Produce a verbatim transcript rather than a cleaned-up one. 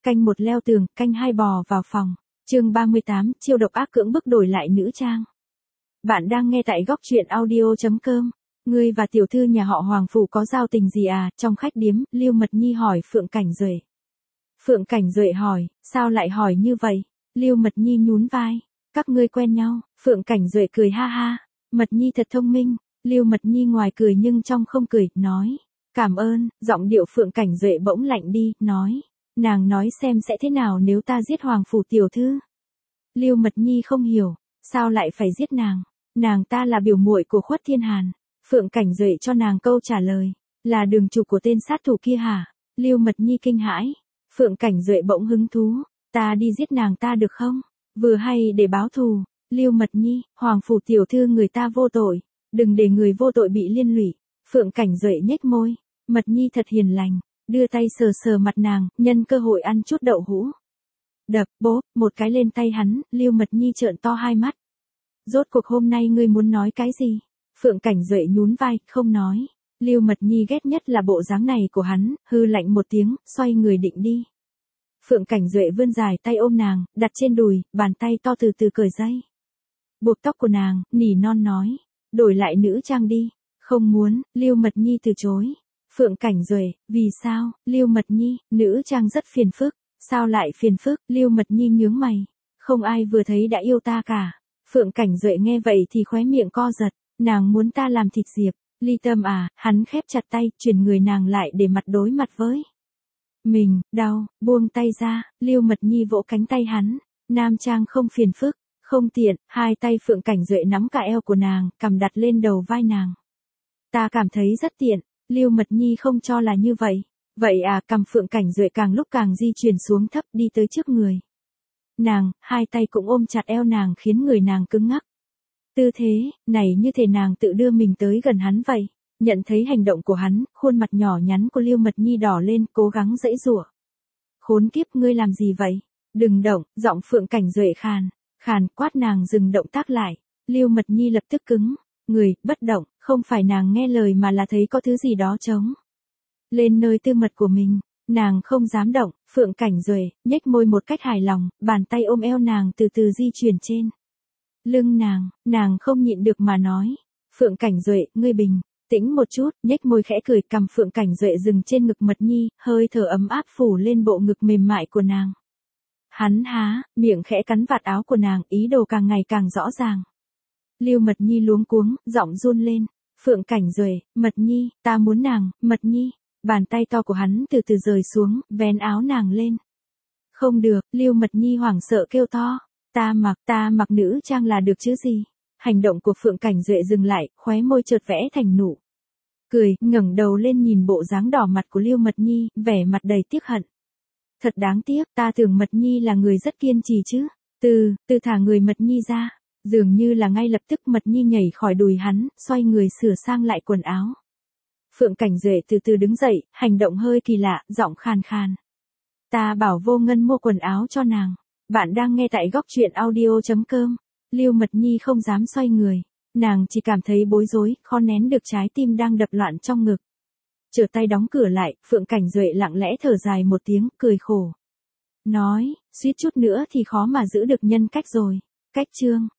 Canh một leo tường, canh hai bò vào phòng. Chương ba mươi tám, chiêu độc ác cưỡng bức đổi lại nữ trang. Bạn đang nghe tại góc truyện audio chấm com. Ngươi và tiểu thư nhà họ Hoàng phủ có giao tình gì à? Trong khách điếm, Lưu Mật Nhi hỏi Phượng Cảnh Duệ. Phượng Cảnh Duệ hỏi, sao lại hỏi như vậy? Lưu Mật Nhi nhún vai, các ngươi quen nhau. Phượng Cảnh Duệ cười ha ha, Mật Nhi thật thông minh. Lưu Mật Nhi ngoài cười nhưng trong không cười, nói, cảm ơn. Giọng điệu Phượng Cảnh Duệ bỗng lạnh đi, nói, nàng nói xem sẽ thế nào nếu ta giết Hoàng phủ tiểu thư. Lưu Mật Nhi không hiểu, sao lại phải giết nàng? Nàng ta là biểu muội của Khuất Thiên Hàn. Phượng Cảnh Duệ cho nàng câu trả lời, là đường chủ của tên sát thủ kia hả? Lưu Mật Nhi kinh hãi. Phượng Cảnh Duệ bỗng hứng thú, ta đi giết nàng ta được không? Vừa hay để báo thù. Lưu Mật Nhi, Hoàng phủ tiểu thư người ta vô tội, đừng để người vô tội bị liên lụy. Phượng Cảnh Duệ nhếch môi, Mật Nhi thật hiền lành, đưa tay sờ sờ mặt nàng, nhân cơ hội ăn chút đậu hũ. Đập, bốp, một cái lên tay hắn. Lưu Mật Nhi trợn to hai mắt. Rốt cuộc hôm nay ngươi muốn nói cái gì? Phượng Cảnh Duệ nhún vai, không nói. Lưu Mật Nhi ghét nhất là bộ dáng này của hắn, hư lạnh một tiếng, xoay người định đi. Phượng Cảnh Duệ vươn dài tay ôm nàng, đặt trên đùi, bàn tay to từ từ cởi dây buộc tóc của nàng, nỉ non nói, đổi lại nữ trang đi. Không muốn. Lưu Mật Nhi từ chối. Phượng Cảnh Duệ, vì sao? Lưu Mật Nhi, nữ trang rất phiền phức. Sao lại phiền phức? Lưu Mật Nhi nhướng mày. Không ai vừa thấy đã yêu ta cả. Phượng Cảnh Duệ nghe vậy thì khóe miệng co giật. Nàng muốn ta làm thịt diệp. Ly Tâm à? Hắn khép chặt tay, chuyển người nàng lại để mặt đối mặt với mình. Đau. Buông tay ra. Lưu Mật Nhi vỗ cánh tay hắn. Nam trang không phiền phức, không tiện. Hai tay Phượng Cảnh Duệ nắm cả eo của nàng, cầm đặt lên đầu vai nàng. Ta cảm thấy rất tiện. Lưu Mật Nhi không cho là như vậy. Vậy à? Cầm Phượng Cảnh Duệ càng lúc càng di chuyển xuống thấp, đi tới trước người nàng, hai tay cũng ôm chặt eo nàng khiến người nàng cứng ngắc. Tư thế này như thể nàng tự đưa mình tới gần hắn vậy. Nhận thấy hành động của hắn, khuôn mặt nhỏ nhắn của Lưu Mật Nhi đỏ lên, cố gắng giãy giụa. Khốn kiếp, ngươi làm gì vậy? Đừng động. Giọng Phượng Cảnh Duệ khàn khàn quát nàng dừng động tác lại. Lưu Mật Nhi lập tức cứng người, bất động. Không phải nàng nghe lời mà là thấy có thứ gì đó trống lên nơi tư mật của mình. Nàng không dám động. Phượng Cảnh Duệ nhếch môi một cách hài lòng, bàn tay ôm eo nàng từ từ di chuyển trên lưng nàng. Nàng không nhịn được mà nói, Phượng Cảnh Duệ, ngươi bình tĩnh một chút. Nhếch môi khẽ cười, cầm Phượng Cảnh Duệ dừng trên ngực Mật Nhi, hơi thở ấm áp phủ lên bộ ngực mềm mại của nàng. Hắn há miệng khẽ cắn vạt áo của nàng, ý đồ càng ngày càng rõ ràng. Lưu Mật Nhi luống cuống, giọng run lên. Phượng Cảnh Duệ, Mật Nhi, ta muốn nàng. Mật Nhi. Bàn tay to của hắn từ từ rời xuống, vén áo nàng lên. Không được. Lưu Mật Nhi hoảng sợ kêu to. Ta mặc, ta mặc nữ trang là được chứ gì? Hành động của Phượng Cảnh Duệ dừng lại, khóe môi chợt vẽ thành nụ cười, ngẩng đầu lên nhìn bộ dáng đỏ mặt của Lưu Mật Nhi, vẻ mặt đầy tiếc hận. Thật đáng tiếc, ta tưởng Mật Nhi là người rất kiên trì chứ. Từ, từ thả người Mật Nhi ra. Dường như là ngay lập tức Mật Nhi nhảy khỏi đùi hắn, xoay người sửa sang lại quần áo. Phượng Cảnh Duệ từ từ đứng dậy, hành động hơi kỳ lạ, giọng khàn khàn. Ta bảo Vô Ngân mua quần áo cho nàng. Bạn đang nghe tại góc truyện audio chấm com. Lưu Mật Nhi không dám xoay người. Nàng chỉ cảm thấy bối rối, khó nén được trái tim đang đập loạn trong ngực. Trở tay đóng cửa lại, Phượng Cảnh Duệ lặng lẽ thở dài một tiếng, cười khổ. Nói, suýt chút nữa thì khó mà giữ được nhân cách rồi. Cách chương.